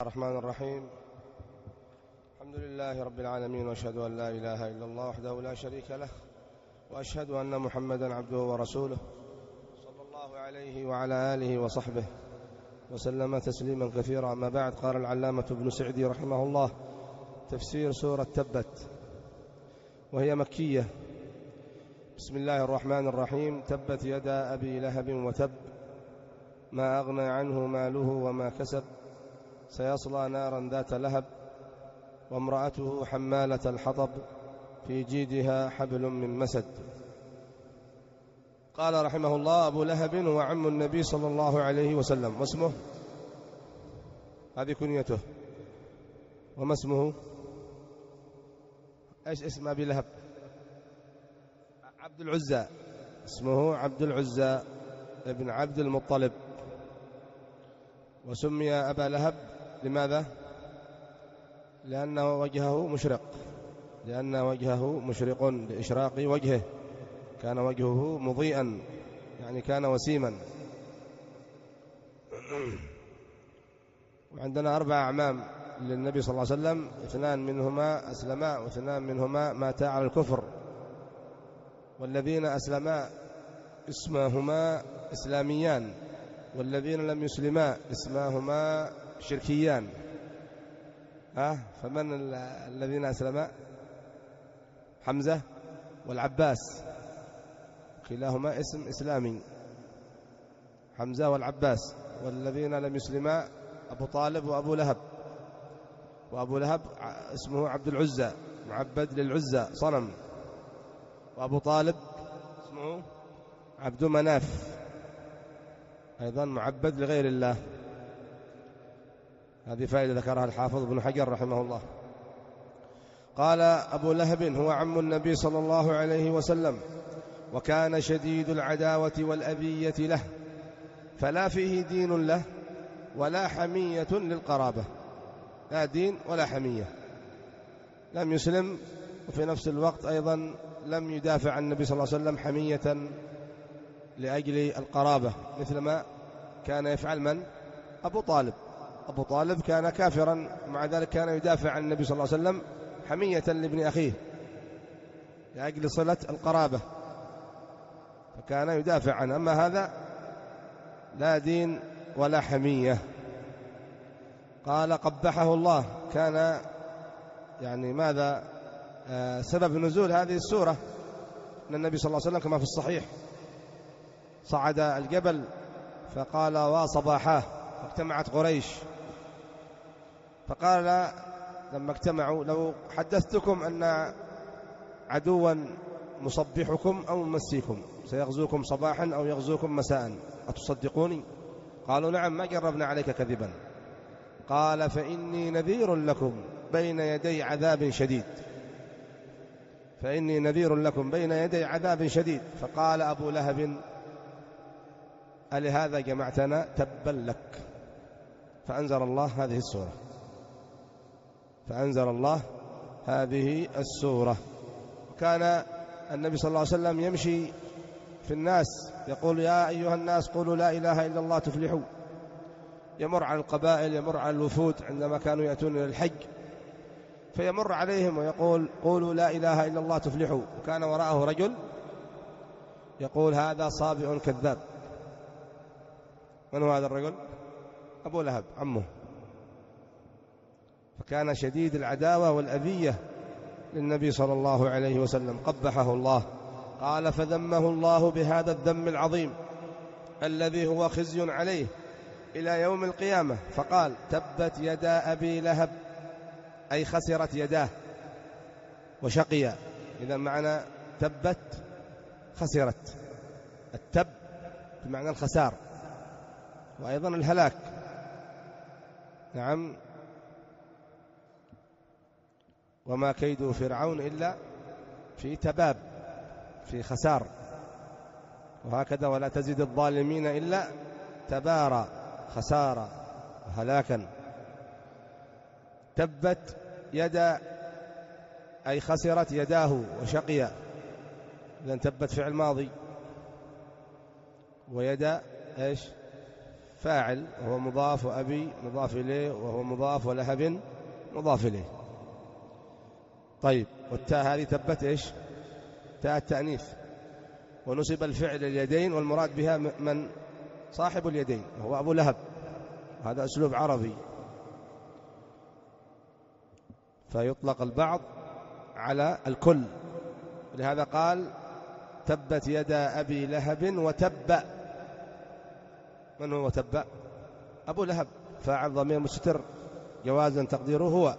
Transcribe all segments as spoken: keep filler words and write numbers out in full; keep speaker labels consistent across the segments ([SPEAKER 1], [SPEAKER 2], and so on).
[SPEAKER 1] الرحمن الرحيم. الحمد لله رب العالمين، وأشهد أن لا إله إلا الله وحده لا شريك له، وأشهد أن محمدا عبده ورسوله صلى الله عليه وعلى آله وصحبه وسلم تسليما كثيرا. أما بعد، قال العلامة ابن سعدي رحمه الله: تفسير سورة تبت، وهي مكية. بسم الله الرحمن الرحيم. تبت يدا أبي لهب وتب، ما أغنى عنه ماله وما كسب، سيصلى نارا ذات لهب، وامرأته حمالة الحطب، في جيدها حبل من مسد. قال رحمه الله: أبو لهب هو عم النبي صلى الله عليه وسلم، واسمه، هذه كنيته، وما اسمه؟ ايش اسم أبي لهب؟ عبد العزى. اسمه عبد العزى ابن عبد المطلب، وسمي أبا لهب لماذا؟ لأن وجهه مشرق، لأن وجهه مشرق لإشراق وجهه، كان وجهه مضيئا، يعني كان وسيما. وعندنا أربع أعمام للنبي صلى الله عليه وسلم، اثنان منهما أسلما، واثنان منهما ماتا على الكفر، والذين أسلما اسماهما إسلاميان، والذين لم يسلما اسماهما شركيان. ها فمن الذين أسلما؟ حمزة والعباس، كلاهما اسم إسلامي، حمزة والعباس. والذين لم يسلما أبو طالب وأبو لهب. وأبو لهب اسمه عبد العزى، معبد للعزى صنم. وأبو طالب اسمه عبد مناف، أيضا معبد لغير الله. هذه فائدة ذكرها الحافظ ابن حجر رحمه الله. قال: أبو لهب هو عم النبي صلى الله عليه وسلم، وكان شديد العداوة والأذية له، فلا فيه دين له ولا حمية للقرابة، لا دين ولا حمية. لم يسلم، وفي نفس الوقت أيضا لم يدافع عن النبي صلى الله عليه وسلم حمية لأجل القرابة، مثل ما كان يفعل من؟ أبو طالب. أبو طالب كان كافرا، مع ذلك كان يدافع عن النبي صلى الله عليه وسلم حمية لابن أخيه لأجل صلة القرابة، فكان يدافع عنه. أما هذا لا دين ولا حمية. قال: قبحه الله. كان يعني ماذا آه سبب نزول هذه السورة؟ أن النبي صلى الله عليه وسلم كما في الصحيح صعد الجبل فقال: وصباحاه، فاجتمعت قريش، فقال لما اجتمعوا: لو حدثتكم أن عدوا مصبحكم أو ممسيكم سيغزوكم صباحا أو يغزوكم مساء، أتصدقوني؟ قالوا: نعم، ما جربنا عليك كذبا. قال: فإني نذير لكم بين يدي عذاب شديد، فإني نذير لكم بين يدي عذاب شديد. فقال أبو لهب: ألهذا جمعتنا؟ تبا لك. فأنزل الله هذه السورة، فأنزل الله هذه السورة. وكان النبي صلى الله عليه وسلم يمشي في الناس يقول: يا أيها الناس قولوا لا إله إلا الله تفلحوا. يمر على القبائل، يمر على الوفود عندما كانوا يأتون إلى الحج، فيمر عليهم ويقول: قولوا لا إله إلا الله تفلحوا. وكان وراءه رجل يقول: هذا صابئ كذاب. من هو هذا الرجل؟ أبو لهب عمه. فكان شديد العداوة والأذية للنبي صلى الله عليه وسلم، قبحه الله. قال: فذمه الله بهذا الذم العظيم الذي هو خزي عليه إلى يوم القيامة، فقال: تبت يدا أبي لهب، أي خسرت يداه وشقيا. إذا معنى تبت خسرت، التب بمعنى الخسار، وأيضا الهلاك. نعم. وما كيد فرعون إلا في تباب، في خسار. وهكذا: ولا تزد الظالمين إلا تبارا، خسارة وهلاكا. تبت يدا أي خسرت يداه وشقيا. إذن تبت فعل ماضي، ويدا إيش؟ فاعل وهو مضاف، وأبي مضاف إليه وهو مضاف، ولهب مضاف إليه. طيب، والتاء هذه تبت إيش؟ تاء التأنيث، ونسب الفعل اليدين، والمراد بها من؟ صاحب اليدين وهو أبو لهب. هذا أسلوب عربي، فيطلق البعض على الكل. لهذا قال تبت يدا أبي لهب وتب. من هو تب؟ أبو لهب، فاعل ضمير مستتر جوازا تقديره هو.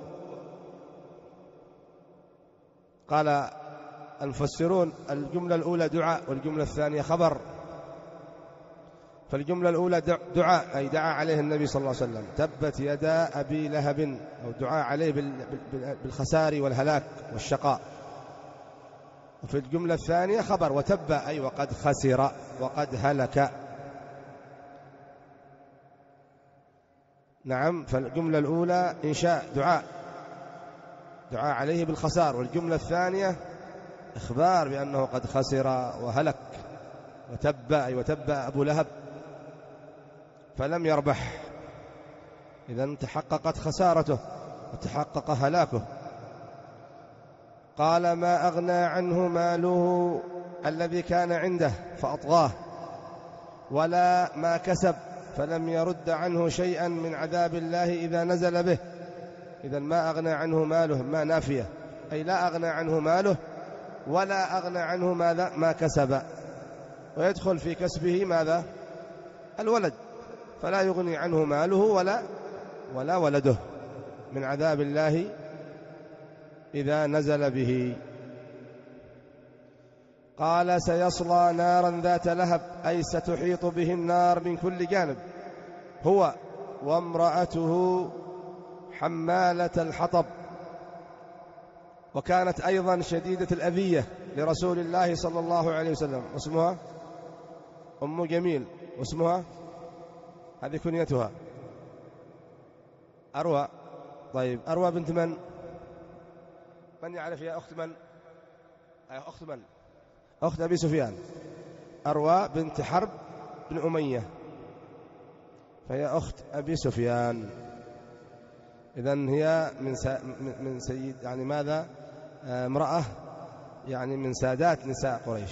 [SPEAKER 1] قال المفسرون الجملة الأولى دعاء والجملة الثانية خبر. فالجملة الأولى دعاء، أي دعا عليه النبي صلى الله عليه وسلم، تبت يدا أبي لهب، أو دعاء عليه بالخسار والهلاك والشقاء. وفي الجملة الثانية خبر، وتب أي وقد خسر وقد هلك. نعم، فالجملة الأولى إنشاء دعاء دعاء عليه بالخسار، والجملة الثانية إخبار بأنه قد خسر وهلك. وتب أي وتب أبو لهب فلم يربح، إذن تحققت خسارته وتحقق هلاكه. قال ما أغنى عنه ماله الذي كان عنده فأطغاه، ولا ما كسب فلم يرد عنه شيئا من عذاب الله إذا نزل به. إذن ما أغنى عنه ماله، ما نافية، أي لا أغنى عنه ماله ولا أغنى عنه ماذا؟ ما كسب. ويدخل في كسبه ماذا؟ الولد، فلا يغني عنه ماله ولا ولا ولده من عذاب الله إذا نزل به. قال سيصلى نارا ذات لهب، أي ستحيط به النار من كل جانب، هو وامرأته حمالة الحطب. وكانت أيضا شديدة الأذية لرسول الله صلى الله عليه وسلم، واسمها أم جميل، واسمها هذه كنيتها أروى. طيب، أروى بنت من؟ من يعرف يا أخت من؟ أخت من؟ أخت أبي سفيان، أروى بنت حرب بن أمية، فهي أخت أبي سفيان. إذن هي من من سيد يعني ماذا؟ امرأة يعني من سادات نساء قريش،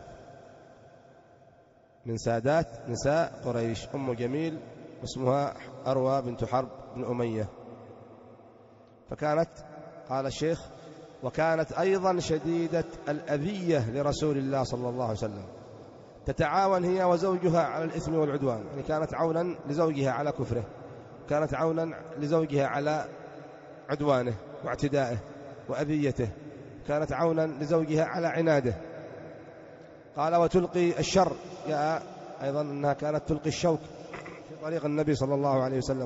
[SPEAKER 1] من سادات نساء قريش، أم جميل، اسمها أروى بنت حرب بن أمية. فكانت، قال الشيخ، وكانت أيضا شديدة الأذية لرسول الله صلى الله عليه وسلم، تتعاون هي وزوجها على الإثم والعدوان، يعني كانت عونا لزوجها على كفره، كانت عونا لزوجها على عدوانه واعتدائه وأذيته، كانت عونا لزوجها على عناده. قال وتلقي الشر، جاء أيضا أنها كانت تلقي الشوك في طريق النبي صلى الله عليه وسلم،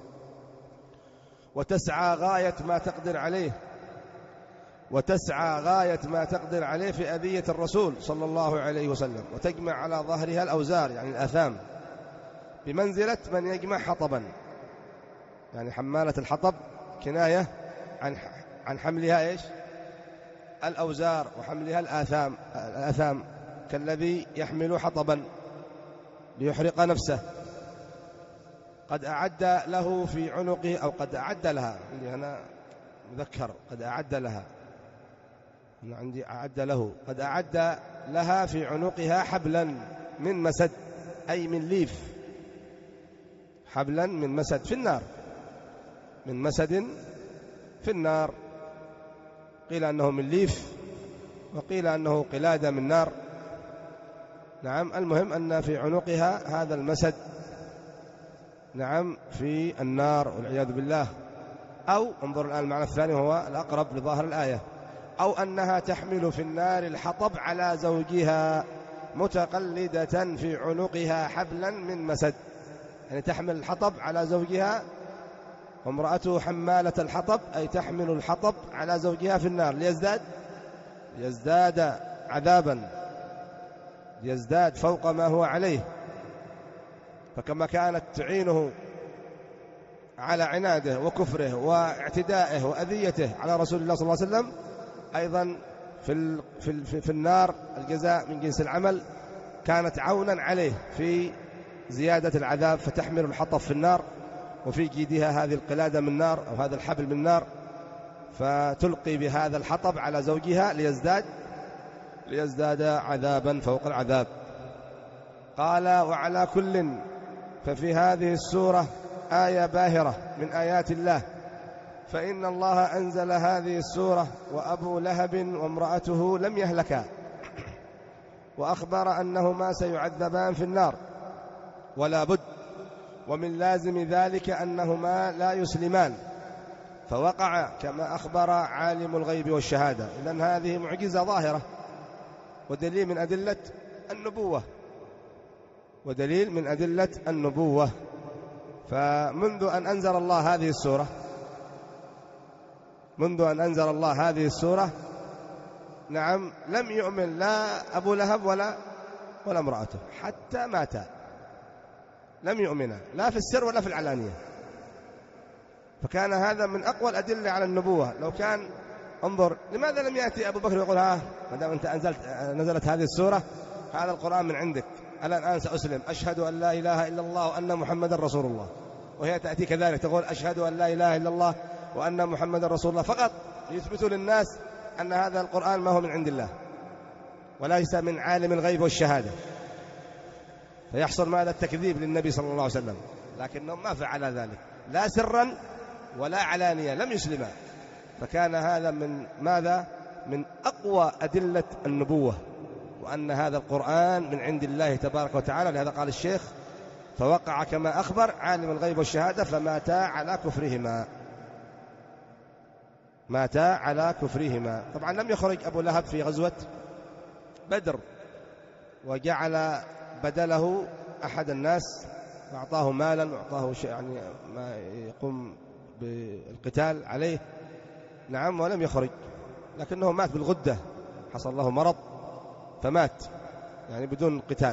[SPEAKER 1] وتسعى غاية ما تقدر عليه وتسعى غاية ما تقدر عليه في أذية الرسول صلى الله عليه وسلم، وتجمع على ظهرها الأوزار يعني الآثام، بمنزلة من يجمع حطبا، يعني حمالة الحطب كناية عن عن حملها إيش؟ الأوزار، وحملها الآثام الآثام كالذي يحمل حطبا ليحرق نفسه. قد أعد له في عنقه، أو قد أعد لها، عندي هنا مذكر قد أعد لها، عندي أعد له، قد أعد لها في عنقها حبلا من مسد، أي من ليف، حبلا من مسد في النار، من مسد في النار، قيل أنه من ليف وقيل أنه قلادة من نار. نعم، المهم أن في عنقها هذا المسد، نعم، في النار والعياذ بالله. أو انظر الآن المعنى الثاني وهو الأقرب لظاهر الآية، أو أنها تحمل في النار الحطب على زوجها متقلدة في عنقها حبلا من مسد، يعني تحمل الحطب على زوجها، وامرأته حمالة الحطب أي تحمل الحطب على زوجها في النار ليزداد ليزداد عذابا، ليزداد فوق ما هو عليه. فكما كانت تعينه على عناده وكفره واعتدائه وأذيته على رسول الله صلى الله عليه وسلم، أيضا في, في, في النار الجزاء من جنس العمل، كانت عونا عليه في زيادة العذاب فتحمل الحطب في النار، وفي جيدها هذه القلادة من نار أو هذا الحبل من نار، فتلقي بهذا الحطب على زوجها ليزداد ليزداد عذابا فوق العذاب. قال: وعلى كل، ففي هذه السورة آية باهرة من آيات الله، فإن الله أنزل هذه السورة وأبو لهب وامرأته لم يهلكا، وأخبر أنهما سيعذبان في النار ولا بد، ومن لازم ذلك أنهما لا يسلمان، فوقع كما أخبر عالم الغيب والشهادة. إذن هذه معجزة ظاهرة ودليل من أدلة النبوة ودليل من أدلة النبوة. فمنذ أن أنزل الله هذه السورة منذ أن أنزل الله هذه السورة نعم لم يؤمن لا أبو لهب ولا ولا امرأته حتى ماتا، لم يؤمنا لا في السر ولا في العلانية. فكان هذا من أقوى الأدلة على النبوة. لو كان انظر لماذا لم يأتي أبو بكر يقول: ها ما دام أنت أنزلت نزلت هذه السورة، هذا القرآن من عندك، أنا الآن سأسلم، أشهد أن لا إله إلا الله وأن محمد رسول الله. وهي تأتي كذلك تقول: أشهد أن لا إله إلا الله وأن محمد رسول الله، فقط يثبتوا للناس أن هذا القرآن ما هو من عند الله وليس من عالم الغيب والشهادة، فيحصل ماذا؟ التكذيب للنبي صلى الله عليه وسلم. لكنهم ما فعل ذلك لا سرا ولا علانية، لم يسلما. فكان هذا من ماذا؟ من أقوى أدلة النبوة، وأن هذا القرآن من عند الله تبارك وتعالى. لهذا قال الشيخ: فوقع كما أخبر عالم الغيب والشهادة فماتا على كفرهما ماتا على كفرهما. طبعا لم يخرج أبو لهب في غزوة بدر، وجعل بدله أحد الناس وأعطاه مالا وأعطاه شيء يعني ما يقوم بالقتال عليه، نعم، ولم يخرج، لكنه مات بالغدة، حصل له مرض فمات يعني بدون قتال،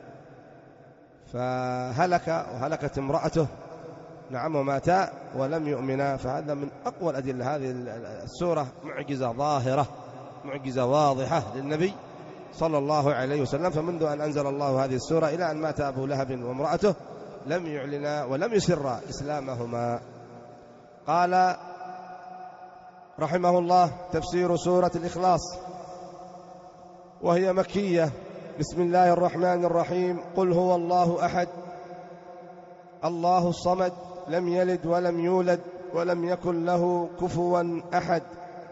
[SPEAKER 1] فهلك وهلكت امرأته، نعم، وماتا ولم يؤمنا. فهذا من أقوى الأدلة. هذه السورة معجزة ظاهرة، معجزة واضحة للنبي صلى الله عليه وسلم. فمنذ أن أنزل الله هذه السورة إلى أن مات أبو لهب وامرأته لم يعلنا ولم يسر إسلامهما. قال رحمه الله: تفسير سورة الإخلاص، وهي مكية. بسم الله الرحمن الرحيم. قل هو الله أحد الله الصمد لم يلد ولم يولد ولم يكن له كفوا أحد.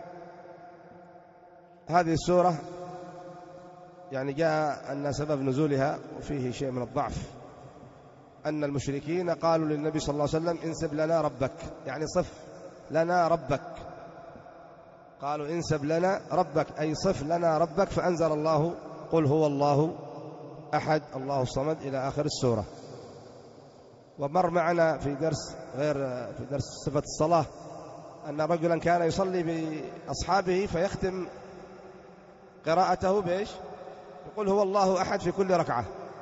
[SPEAKER 1] هذه السورة يعني جاء أن سبب نزولها وفيه شيء من الضعف، أن المشركين قالوا للنبي صلى الله عليه وسلم: انسب لنا ربك، يعني صف لنا ربك. قالوا: انسب لنا ربك أي صف لنا ربك. فأنزل الله: قل هو الله أحد الله الصمد إلى آخر السورة. ومر معنا في درس غير في درس صفة الصلاة أن رجلا كان يصلي بأصحابه فيختم قراءته بإيش؟ يقول هو الله أحد في كل ركعة.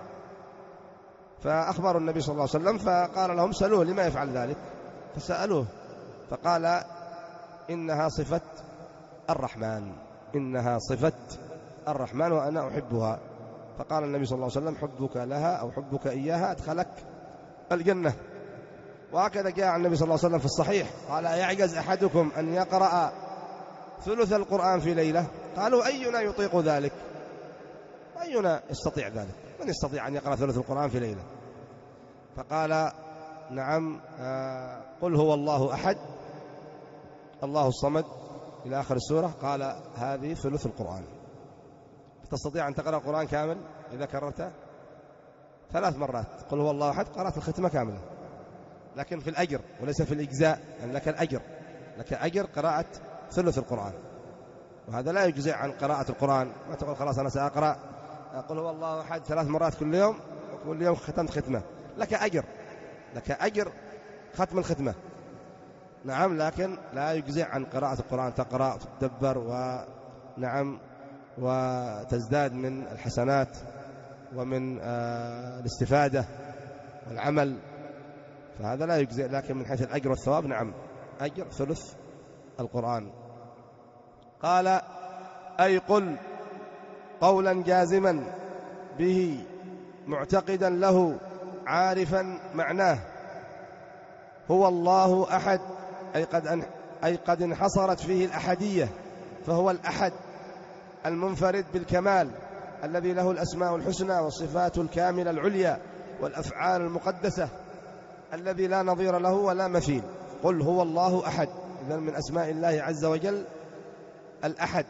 [SPEAKER 1] فأخبروا النبي صلى الله عليه وسلم فقال لهم: سألوه لما يفعل ذلك؟ فسألوه فقال: إنها صفة الرحمن إنها صفة الرحمن وأنا أحبها. فقال النبي صلى الله عليه وسلم: حبك لها أو حبك إياها أدخلك الجنة. وهكذا جاء النبي صلى الله عليه وسلم في الصحيح قال: يعجز أحدكم أن يقرأ ثلث القرآن في ليلة؟ قالوا: أينا يطيق ذلك؟ أينا يستطيع ذلك؟ من يستطيع أن يقرأ ثلث القرآن في ليلة؟ فقال: نعم، آه قل هو الله أحد الله الصمد إلى آخر السورة. قال: هذه ثلث القرآن. تستطيع أن تقرأ القرآن كامل إذا كررته ثلاث مرات. قل هو الله أحد قرأت الختمة كاملة، لكن في الأجر وليس في الإجزاء، يعني لك الأجر لك أجر قراءة ثلث القرآن. وهذا لا يجزئ عن قراءة القرآن. ما تقول خلاص أنا سأقرأ قل هو الله أحد ثلاث مرات كل يوم وكل يوم ختمت ختمة. لك أجر لك أجر ختم الختمة، نعم، لكن لا يجزئ عن قراءة القرآن. تقرأ وتدبر ونعم وتزداد من الحسنات ومن آه الاستفادة والعمل، فهذا لا يجزئ. لكن من حيث الأجر والثواب نعم، أجر ثلث القرآن. قال: أي قل قولا جازما به معتقدا له عارفا معناه. هو الله أحد أي قد أي قد انحصرت فيه الأحدية، فهو الأحد المنفرد بالكمال الذي له الأسماء الحسنى والصفات الكاملة العليا والأفعال المقدسة، الذي لا نظير له ولا مثيل. قل هو الله أحد، إذن من أسماء الله عز وجل الأحد،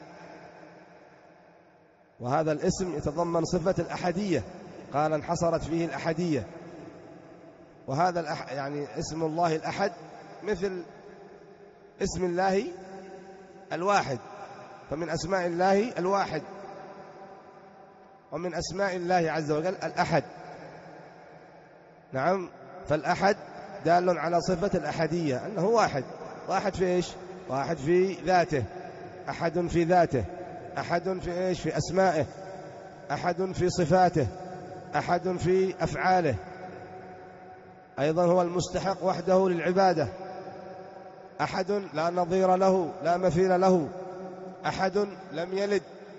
[SPEAKER 1] وهذا الاسم يتضمن صفة الأحدية، قال انحصرت فيه الأحدية. وهذا الأح... يعني اسم الله الأحد مثل اسم الله الواحد، فمن أسماء الله الواحد، ومن أسماء الله عز وجل الأحد. نعم، فالأحد دال على صفة الأحدية، أنه واحد. واحد في إيش؟ واحد في ذاته، أحد في ذاته، أحد في إيش؟ في أسمائه، أحد في صفاته، أحد في أفعاله. أيضا هو المستحق وحده للعبادة، أحد لا نظير له لا مثيل له، أحد لم يلد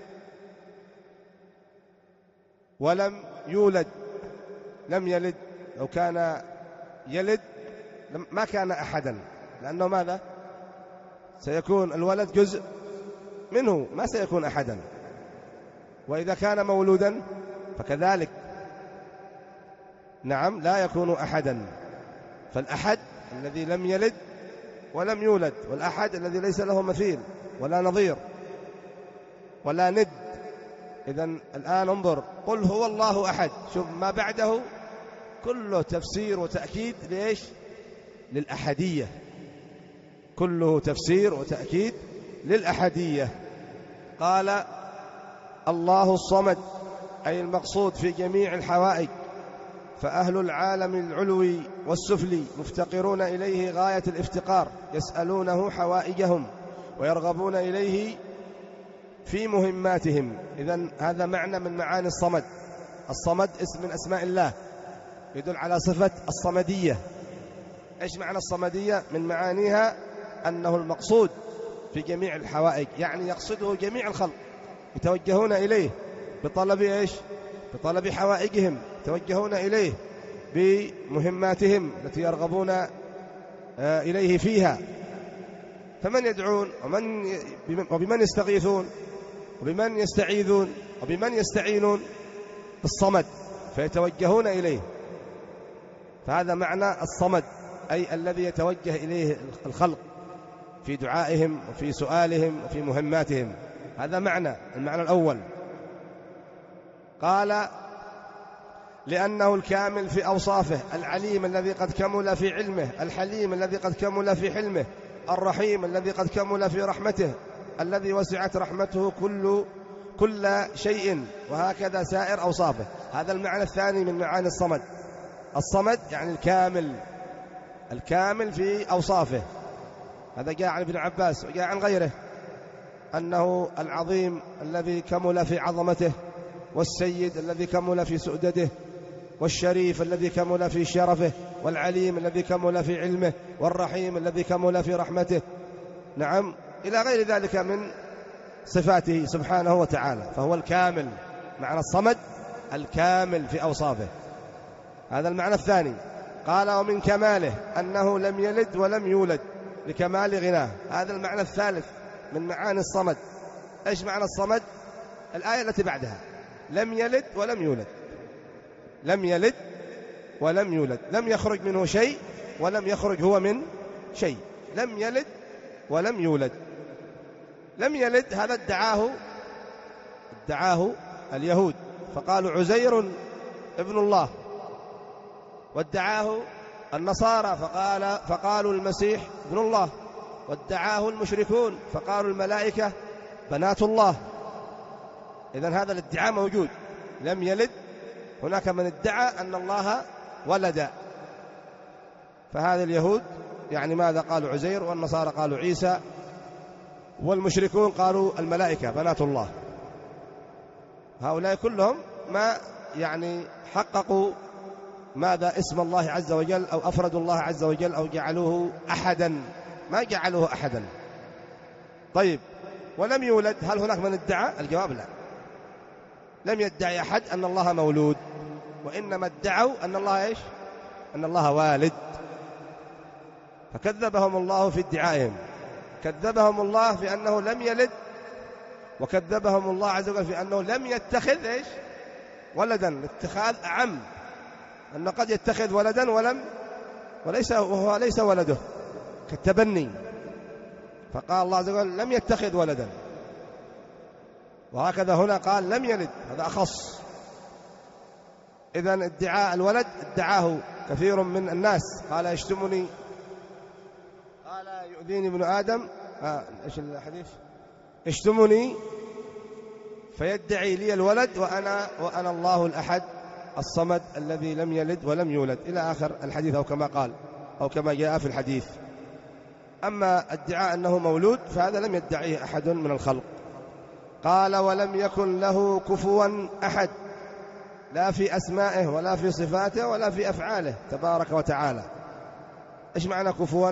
[SPEAKER 1] ولم يولد. لم يلد، لو كان يلد ما كان أحدا، لأنه ماذا؟ سيكون الولد جزء منه، ما سيكون أحدا. وإذا كان مولودا فكذلك، نعم، لا يكون أحدا. فالأحد الذي لم يلد ولم يولد، والأحد الذي ليس له مثيل ولا نظير ولا ند. إذن الآن انظر، قل هو الله أحد، شوف ما بعده كله تفسير وتأكيد ليش؟ للأحدية، كله تفسير وتأكيد للأحدية. قال الله الصمد أي المقصود في جميع الحوائج، فأهل العالم العلوي والسفلي مفتقرون إليه غاية الافتقار، يسألونه حوائجهم ويرغبون إليه في مهماتهم. إذن هذا معنى من معاني الصمد. الصمد اسم من أسماء الله يدل على صفة الصمدية. إيش معنى الصمدية؟ من معانيها أنه المقصود في جميع الحوائج، يعني يقصده جميع الخلق، يتوجهون إليه بطلب إيش؟ بطلب حوائجهم، يتوجهون إليه بمهماتهم التي يرغبون إليه فيها. فمن يدعون ومن وبمن يستغيثون وبمن يستعيذون وبمن يستعينون؟ بالصمد، فيتوجهون إليه. فهذا معنى الصمد، أي الذي يتوجه إليه الخلق في دعائهم وفي سؤالهم وفي مهماتهم. هذا معنى المعنى الأول. قال لأنه الكامل في أوصافه، العليم الذي قد كمل في علمه، الحليم الذي قد كمل في حلمه، الرحيم الذي قد كمل في رحمته، الذي وسعت رحمته كل كل شيء، وهكذا سائر أوصافه. هذا المعنى الثاني من معاني الصمد. الصمد يعني الكامل، الكامل في أوصافه. هذا جاء عن ابن عباس وجاء عن غيره، أنه العظيم الذي كمل في عظمته، والسيد الذي كمل في سؤدده، والشريف الذي كمل في شرفه، والعليم الذي كمل في علمه، والرحيم الذي كمل في رحمته. نعم، إلى غير ذلك من صفاته سبحانه وتعالى. فهو الكامل، معنى الصمد الكامل في أوصافه. هذا المعنى الثاني. قال ومن كماله أنه لم يلد ولم يولد لكمال غناه. هذا المعنى الثالث من معاني الصمد. إيش معنى الصمد؟ الآية التي بعدها، لم يلد ولم يولد. لم يلد ولم يولد، لم يخرج منه شيء ولم يخرج هو من شيء. لم يلد ولم يولد. لم يلد هذا ادعاه ادعاه اليهود، فقالوا عزير ابن الله، وادعاه النصارى فقال فقالوا المسيح ابن الله، وادعاه المشركون فقالوا الملائكة بنات الله. إذن هذا الادعاء موجود. لم يلد، هناك من ادعى أن الله ولد. فهذا اليهود يعني ماذا؟ قالوا عزير، والنصارى قالوا عيسى، والمشركون قالوا الملائكة بنات الله. هؤلاء كلهم ما يعني حققوا ماذا؟ اسم الله عز وجل، أو أفردوا الله عز وجل، أو جعلوه أحدا، ما جعلوه أحدا. طيب، ولم يولد، هل هناك من ادعى؟ الجواب لا. لم يدعي أحد أن الله مولود، وإنما ادعوا أن الله إيش؟ أن الله والد، فكذبهم الله في ادعائهم، كذبهم الله في أنه لم يلد، وكذبهم الله عز وجل في أنه لم يتخذ إيش؟ ولدا. الاتخاذ أعم، أنه قد يتخذ ولدا ولم وليس وهو ليس ولده كالتبني، فقال الله عز وجل لم يتخذ ولدا، وهكذا هنا قال لم يلد، هذا أخص. إذن ادعاء الولد ادعاه كثير من الناس، قال يشتمني، قال يؤذيني ابن آدم، آه إيش الحديث؟ يشتمني فيدعي لي الولد وأنا وأنا الله الأحد الصمد الذي لم يلد ولم يولد، إلى آخر الحديث، أو كما قال أو كما جاء في الحديث. أما ادعاء أنه مولود فهذا لم يدعيه أحد من الخلق. قال ولم يكن له كفوا أحد، لا في أسمائه ولا في صفاته ولا في أفعاله تبارك وتعالى. إيش معنى كفوا؟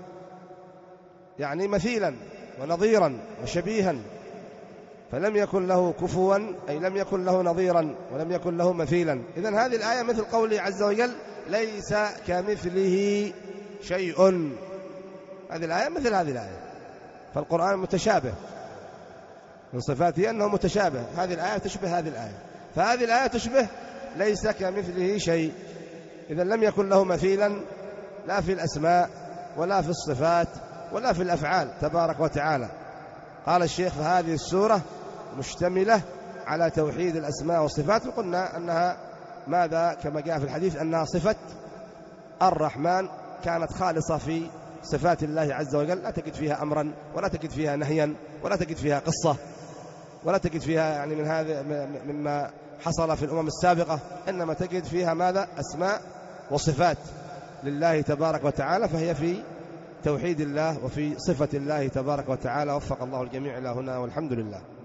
[SPEAKER 1] يعني مثيلا ونظيرا وشبيها، فلم يكن له كفوا أي لم يكن له نظيرا ولم يكن له مثيلا. إذن هذه الآية مثل قوله عز وجل ليس كمثله شيء، هذه الآية مثل هذه الآية، فالقرآن متشابه من صفاته أنه متشابه، هذه الآية تشبه هذه الآية، فهذه الآية تشبه ليس كمثله شيء. إذن لم يكن له مثيلا لا في الأسماء ولا في الصفات ولا في الأفعال تبارك وتعالى. قال الشيخ فهذه السورة مشتملة على توحيد الأسماء والصفات، وقلنا أنها ماذا كما جاء في الحديث أنها صفة الرحمن كانت خالصة في صفات الله عز وجل، لا تجد فيها أمرا ولا تجد فيها نهيا ولا تجد فيها قصة ولا تجد فيها يعني من هذا مما حصل في الأمم السابقة، إنما تجد فيها ماذا؟ أسماء وصفات لله تبارك وتعالى، فهي في توحيد الله وفي صفة الله تبارك وتعالى. وفق الله الجميع إلى هنا والحمد لله.